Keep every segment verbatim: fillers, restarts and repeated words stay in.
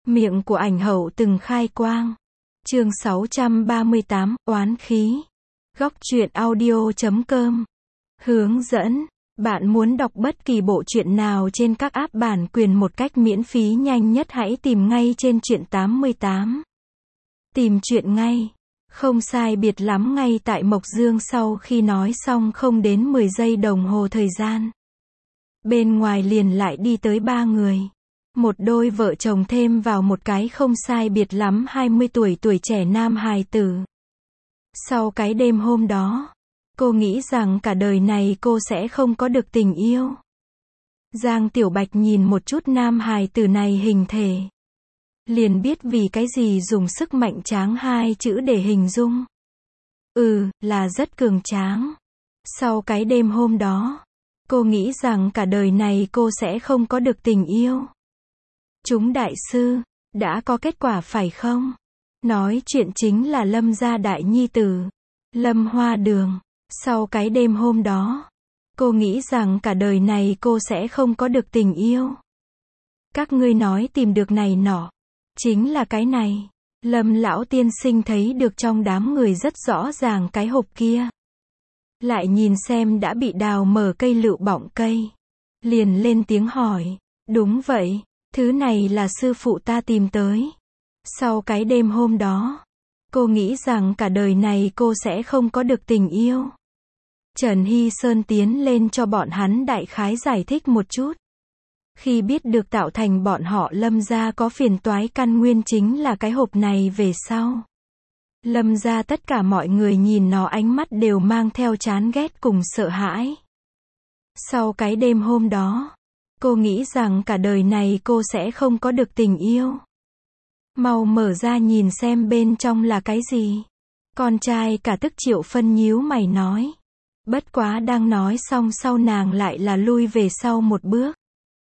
Miệng của ảnh hậu từng khai quang. Chương sáu trăm ba mươi tám, oán khí. Góc truyện audio chấm com. Hướng dẫn. Bạn muốn đọc bất kỳ bộ truyện nào trên các app bản quyền một cách miễn phí nhanh nhất, hãy tìm ngay trên truyện tám mươi tám. Tìm truyện ngay. Không sai biệt lắm ngay tại Mộc Dương. Sau khi nói xong không đến mười giây đồng hồ thời gian, bên ngoài liền lại đi tới ba người. Một đôi vợ chồng thêm vào một cái không sai biệt lắm hai mươi tuổi tuổi trẻ nam hài tử. Sau cái đêm hôm đó, cô nghĩ rằng cả đời này cô sẽ không có được tình yêu. Giang Tiểu Bạch nhìn một chút nam hài tử này hình thể, liền biết vì cái gì dùng sức mạnh tráng hai chữ để hình dung. Ừ, là rất cường tráng. Sau cái đêm hôm đó, cô nghĩ rằng cả đời này cô sẽ không có được tình yêu. Chúng đại sư, đã có kết quả phải không? Nói chuyện chính là Lâm gia đại nhi tử, Lâm Hoa Đường. Sau cái đêm hôm đó, cô nghĩ rằng cả đời này cô sẽ không có được tình yêu. Các ngươi nói tìm được này nọ, chính là cái này. Lâm lão tiên sinh thấy được trong đám người rất rõ ràng cái hộp kia. Lại nhìn xem đã bị đào mở cây lựu bọng cây, liền lên tiếng hỏi, đúng vậy, thứ này là sư phụ ta tìm tới. Sau cái đêm hôm đó, cô nghĩ rằng cả đời này cô sẽ không có được tình yêu. Trần Hy Sơn tiến lên cho bọn hắn đại khái giải thích một chút. Khi biết được tạo thành bọn họ Lâm gia có phiền toái căn nguyên chính là cái hộp này về sau, Lâm gia tất cả mọi người nhìn nó ánh mắt đều mang theo chán ghét cùng sợ hãi. Sau cái đêm hôm đó, cô nghĩ rằng cả đời này cô sẽ không có được tình yêu. Mau mở ra nhìn xem bên trong là cái gì. Con trai cả tức Triệu Phân nhíu mày nói. Bất quá đang nói xong sau nàng lại là lui về sau một bước.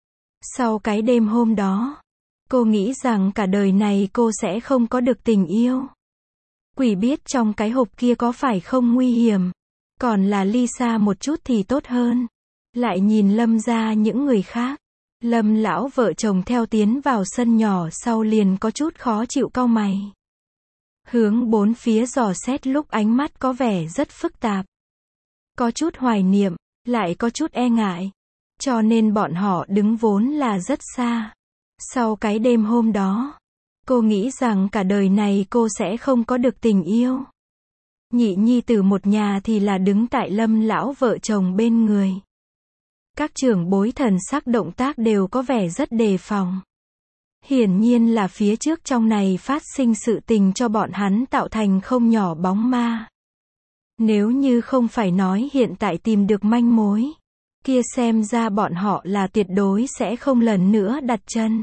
Sau cái đêm hôm đó, cô nghĩ rằng cả đời này cô sẽ không có được tình yêu. Quỷ biết trong cái hộp kia có phải không nguy hiểm, còn là ly xa một chút thì tốt hơn. Lại nhìn Lâm gia những người khác, Lâm lão vợ chồng theo tiến vào sân nhỏ sau liền có chút khó chịu cau mày. Hướng bốn phía dò xét lúc ánh mắt có vẻ rất phức tạp. Có chút hoài niệm, lại có chút e ngại. Cho nên bọn họ đứng vốn là rất xa. Sau cái đêm hôm đó, cô nghĩ rằng cả đời này cô sẽ không có được tình yêu. Nhị nhi tử một nhà thì là đứng tại Lâm lão vợ chồng bên người. Các trưởng bối thần sắc động tác đều có vẻ rất đề phòng. Hiển nhiên là phía trước trong này phát sinh sự tình cho bọn hắn tạo thành không nhỏ bóng ma. Nếu như không phải nói hiện tại tìm được manh mối, kia xem ra bọn họ là tuyệt đối sẽ không lần nữa đặt chân.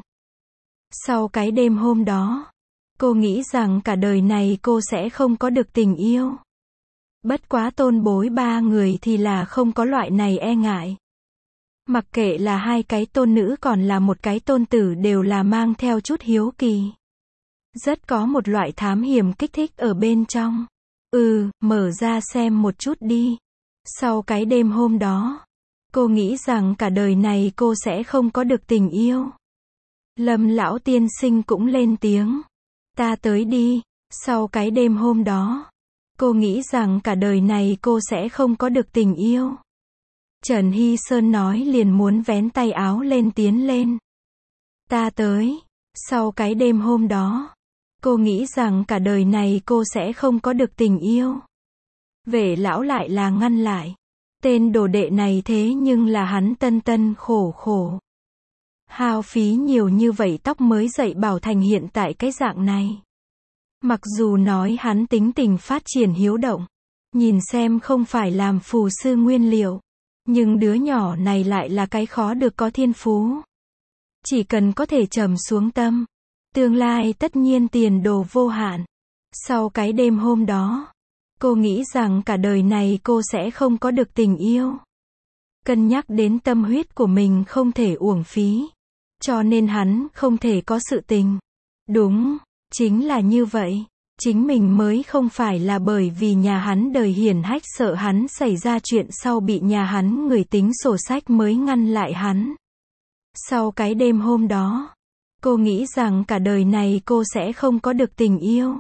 Sau cái đêm hôm đó, cô nghĩ rằng cả đời này cô sẽ không có được tình yêu. Bất quá tôn bối ba người thì là không có loại này e ngại. Mặc kệ là hai cái tôn nữ còn là một cái tôn tử đều là mang theo chút hiếu kỳ. Rất có một loại thám hiểm kích thích ở bên trong. Ừ, mở ra xem một chút đi. Sau cái đêm hôm đó, cô nghĩ rằng cả đời này cô sẽ không có được tình yêu. Lâm lão tiên sinh cũng lên tiếng. Ta tới đi. Sau cái đêm hôm đó, cô nghĩ rằng cả đời này cô sẽ không có được tình yêu. Trần Hy Sơn nói liền muốn vén tay áo lên tiến lên. Ta tới. Sau cái đêm hôm đó, cô nghĩ rằng cả đời này cô sẽ không có được tình yêu. Vệ lão lại là ngăn lại. Tên đồ đệ này thế nhưng là hắn tân tân khổ khổ. Hao phí nhiều như vậy tóc mới dạy bảo thành hiện tại cái dạng này. Mặc dù nói hắn tính tình phát triển hiếu động, nhìn xem không phải làm phù sư nguyên liệu, nhưng đứa nhỏ này lại là cái khó được có thiên phú. Chỉ cần có thể trầm xuống tâm, tương lai tất nhiên tiền đồ vô hạn. Sau cái đêm hôm đó, cô nghĩ rằng cả đời này cô sẽ không có được tình yêu. Cân nhắc đến tâm huyết của mình không thể uổng phí, cho nên hắn không thể có sự tình. Đúng, chính là như vậy. Chính mình mới không phải là bởi vì nhà hắn đời hiển hách sợ hắn xảy ra chuyện sau bị nhà hắn người tính sổ sách mới ngăn lại hắn. Sau cái đêm hôm đó, Cô nghĩ rằng cả đời này cô sẽ không có được tình yêu.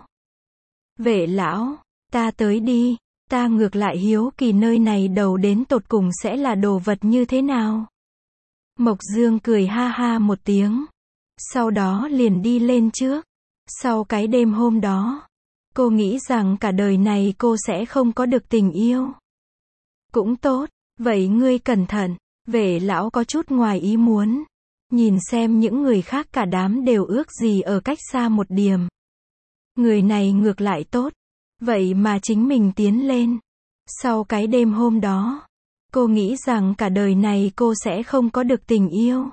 Vệ lão, ta tới đi, ta ngược lại hiếu kỳ nơi này đầu đến tột cùng sẽ là đồ vật như thế nào. Mộc Dương cười ha ha một tiếng. Sau đó liền đi lên trước. Sau cái đêm hôm đó, cô nghĩ rằng cả đời này cô sẽ không có được tình yêu. Cũng tốt, vậy ngươi cẩn thận. Vệ lão có chút ngoài ý muốn. Nhìn xem những người khác cả đám đều ước gì ở cách xa một điểm. Người này ngược lại tốt. Vậy mà chính mình tiến lên. Sau cái đêm hôm đó, cô nghĩ rằng cả đời này cô sẽ không có được tình yêu.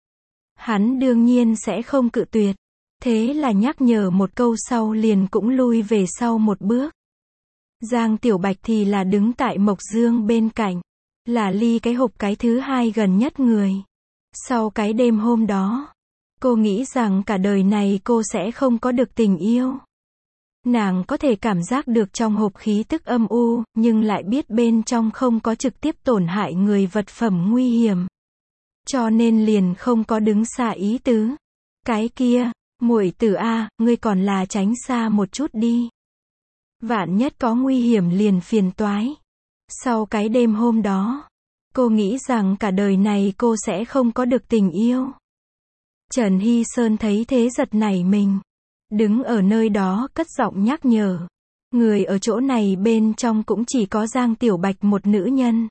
Hắn đương nhiên sẽ không cự tuyệt. Thế là nhắc nhở một câu sau liền cũng lui về sau một bước. Giang Tiểu Bạch thì là đứng tại Mộc Dương bên cạnh. Là ly cái hộp cái thứ hai gần nhất người. Sau cái đêm hôm đó, cô nghĩ rằng cả đời này cô sẽ không có được tình yêu. Nàng có thể cảm giác được trong hộp khí tức âm u, nhưng lại biết bên trong không có trực tiếp tổn hại người vật phẩm nguy hiểm. Cho nên liền không có đứng xa ý tứ. Cái kia, muội tử a, ngươi còn là tránh xa một chút đi. Vạn nhất có nguy hiểm liền phiền toái. Sau cái đêm hôm đó, cô nghĩ rằng cả đời này cô sẽ không có được tình yêu. Trần Hy Sơn thấy thế giật nảy mình. Đứng ở nơi đó cất giọng nhắc nhở. Người ở chỗ này bên trong cũng chỉ có Giang Tiểu Bạch một nữ nhân.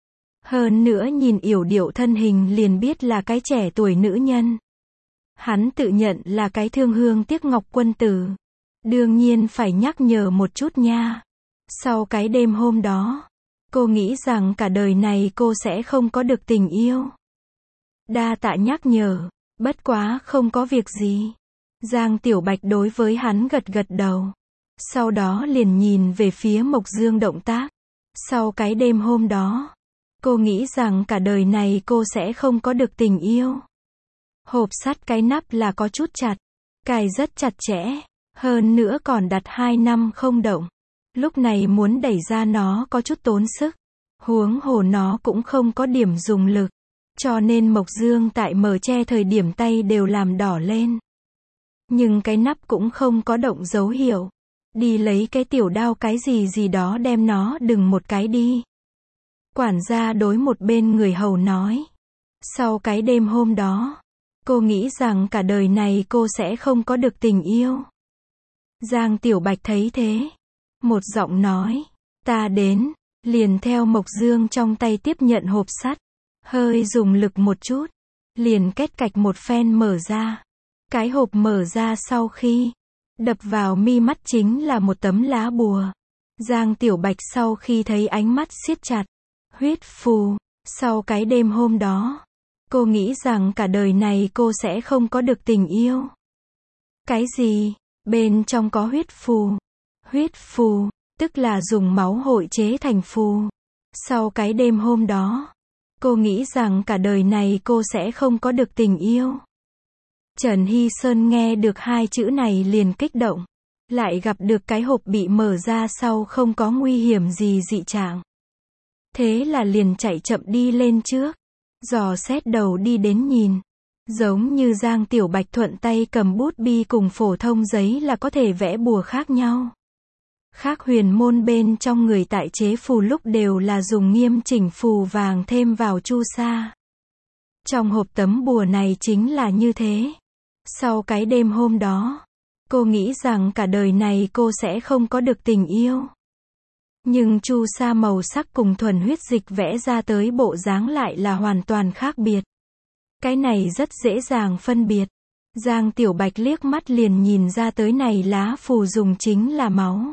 Hơn nữa nhìn yểu điệu thân hình liền biết là cái trẻ tuổi nữ nhân. Hắn tự nhận là cái thương hương tiếc ngọc quân tử. Đương nhiên phải nhắc nhở một chút nha. Sau cái đêm hôm đó, cô nghĩ rằng cả đời này cô sẽ không có được tình yêu. Đa tạ nhắc nhở, bất quá không có việc gì. Giang Tiểu Bạch đối với hắn gật gật đầu. Sau đó liền nhìn về phía Mộc Dương động tác. Sau cái đêm hôm đó, cô nghĩ rằng cả đời này cô sẽ không có được tình yêu. Hộp sắt cái nắp là có chút chặt. Cài rất chặt chẽ. Hơn nữa còn đặt hai năm không động. Lúc này muốn đẩy ra nó có chút tốn sức. Huống hồ nó cũng không có điểm dùng lực. Cho nên Mộc Dương tại mở che thời điểm tay đều làm đỏ lên. Nhưng cái nắp cũng không có động dấu hiệu. Đi lấy cái tiểu đao cái gì gì đó đem nó đừng một cái đi. Quản gia đối một bên người hầu nói. Sau cái đêm hôm đó, cô nghĩ rằng cả đời này cô sẽ không có được tình yêu. Giang Tiểu Bạch thấy thế. Một giọng nói. Ta đến. Liền theo Mộc Dương trong tay tiếp nhận hộp sắt. Hơi dùng lực một chút. Liền kết cạch một phen mở ra. Cái hộp mở ra sau khi đập vào mi mắt chính là một tấm lá bùa. Giang Tiểu Bạch sau khi thấy ánh mắt siết chặt. Huyết phù. Sau cái đêm hôm đó, cô nghĩ rằng cả đời này cô sẽ không có được tình yêu. Cái gì? Bên trong có huyết phù. Huyết phù, tức là dùng máu hội chế thành phù. Sau cái đêm hôm đó, cô nghĩ rằng cả đời này cô sẽ không có được tình yêu. Trần Hy Sơn nghe được hai chữ này liền kích động. Lại gặp được cái hộp bị mở ra sau không có nguy hiểm gì dị trạng. Thế là liền chạy chậm đi lên trước. Dò xét đầu đi đến nhìn. Giống như Giang Tiểu Bạch thuận tay cầm bút bi cùng phổ thông giấy là có thể vẽ bùa khác nhau. Khác huyền môn bên trong người tại chế phù lúc đều là dùng nghiêm chỉnh phù vàng thêm vào chu sa. Trong hộp tấm bùa này chính là như thế. Sau cái đêm hôm đó, cô nghĩ rằng cả đời này cô sẽ không có được tình yêu. Nhưng chu sa màu sắc cùng thuần huyết dịch vẽ ra tới bộ dáng lại là hoàn toàn khác biệt. Cái này rất dễ dàng phân biệt. Giang Tiểu Bạch liếc mắt liền nhìn ra tới này lá phù dùng chính là máu.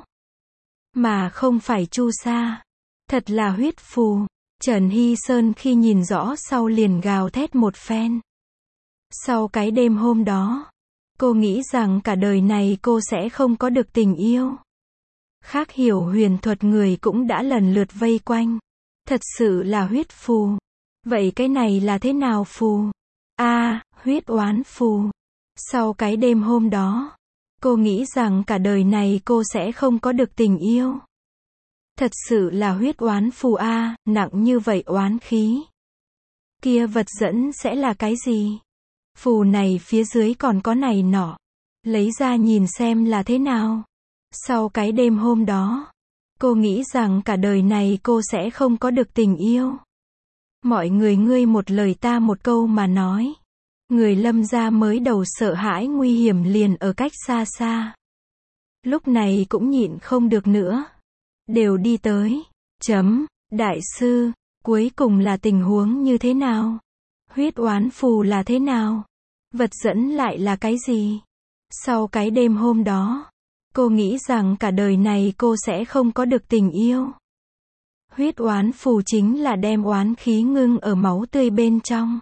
Mà không phải chu sa. Thật là huyết phù. Trần Hy Sơn khi nhìn rõ sau liền gào thét một phen. Sau cái đêm hôm đó, cô nghĩ rằng cả đời này cô sẽ không có được tình yêu. Khác hiểu huyền thuật người cũng đã lần lượt vây quanh. Thật sự là huyết phù. Vậy cái này là thế nào phù? A, à, huyết oán phù. Sau cái đêm hôm đó, cô nghĩ rằng cả đời này cô sẽ không có được tình yêu. Thật sự là huyết oán phù a, à, nặng như vậy oán khí. Kia vật dẫn sẽ là cái gì? Phù này phía dưới còn có này nọ. Lấy ra nhìn xem là thế nào. Sau cái đêm hôm đó, cô nghĩ rằng cả đời này cô sẽ không có được tình yêu. Mọi người ngươi một lời ta một câu mà nói. Người Lâm gia mới đầu sợ hãi nguy hiểm liền ở cách xa xa. Lúc này cũng nhịn không được nữa. Đều đi tới. Chấm, đại sư, cuối cùng là tình huống như thế nào? Huyết oán phù là thế nào? Vật dẫn lại là cái gì? Sau cái đêm hôm đó, cô nghĩ rằng cả đời này cô sẽ không có được tình yêu. Huyết oán phù chính là đem oán khí ngưng ở máu tươi bên trong.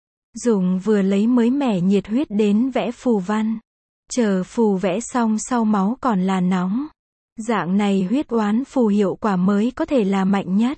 Dùng vừa lấy mới mẻ nhiệt huyết đến vẽ phù văn. Chờ phù vẽ xong sau máu còn là nóng. Dạng này huyết oán phù hiệu quả mới có thể là mạnh nhất.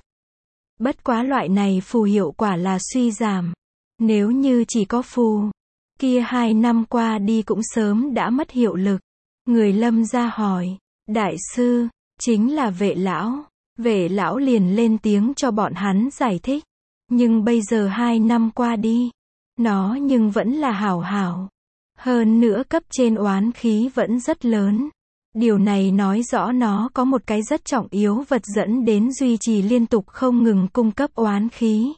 Bất quá loại này phù hiệu quả là suy giảm. Nếu như chỉ có phù, kia hai năm qua đi cũng sớm đã mất hiệu lực. Người Lâm gia hỏi, đại sư, chính là Vệ lão. Vệ lão liền lên tiếng cho bọn hắn giải thích. Nhưng bây giờ hai năm qua đi, nó nhưng vẫn là hảo hảo. Hơn nữa cấp trên oán khí vẫn rất lớn. Điều này nói rõ nó có một cái rất trọng yếu vật dẫn đến duy trì liên tục không ngừng cung cấp oán khí.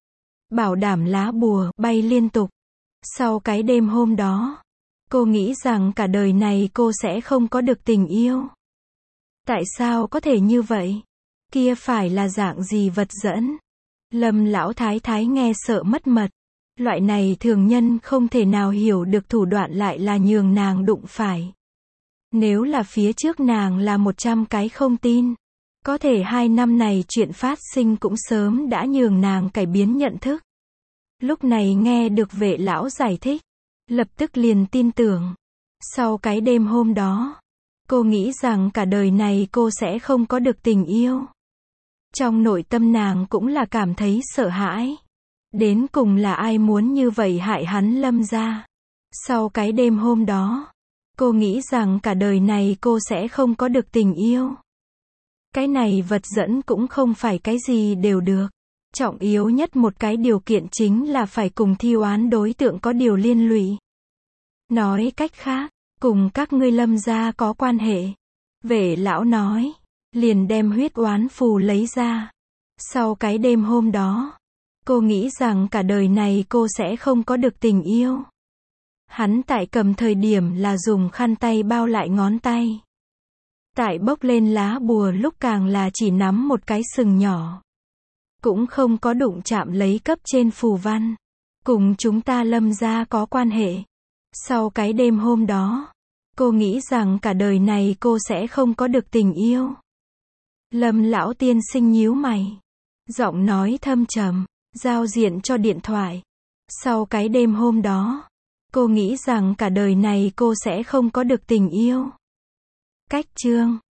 Bảo đảm lá bùa bay liên tục. Sau cái đêm hôm đó, cô nghĩ rằng cả đời này cô sẽ không có được tình yêu. Tại sao có thể như vậy? Kia phải là dạng gì vật dẫn? Lâm lão thái thái nghe sợ mất mật. Loại này thường nhân không thể nào hiểu được thủ đoạn lại là nhường nàng đụng phải. Nếu là phía trước nàng là một trăm cái không tin. Có thể hai năm này chuyện phát sinh cũng sớm đã nhường nàng cải biến nhận thức. Lúc này nghe được Vệ lão giải thích, lập tức liền tin tưởng. Sau cái đêm hôm đó, cô nghĩ rằng cả đời này cô sẽ không có được tình yêu. Trong nội tâm nàng cũng là cảm thấy sợ hãi. Đến cùng là ai muốn như vậy hại hắn Lâm gia? Sau cái đêm hôm đó, cô nghĩ rằng cả đời này cô sẽ không có được tình yêu. Cái này vật dẫn cũng không phải cái gì đều được. Trọng yếu nhất một cái điều kiện chính là phải cùng thi oán đối tượng có điều liên lụy. Nói cách khác, cùng các ngươi Lâm gia có quan hệ. Vệ lão nói, liền đem huyết oán phù lấy ra. Sau cái đêm hôm đó, cô nghĩ rằng cả đời này cô sẽ không có được tình yêu. Hắn tại cầm thời điểm là dùng khăn tay bao lại ngón tay. Tại bốc lên lá bùa lúc càng là chỉ nắm một cái sừng nhỏ. Cũng không có đụng chạm lấy cấp trên phù văn. Cùng chúng ta Lâm gia có quan hệ. Sau cái đêm hôm đó, cô nghĩ rằng cả đời này cô sẽ không có được tình yêu. Lâm lão tiên sinh nhíu mày. Giọng nói thâm trầm, giao diện cho điện thoại. Sau cái đêm hôm đó, cô nghĩ rằng cả đời này cô sẽ không có được tình yêu. Cách chương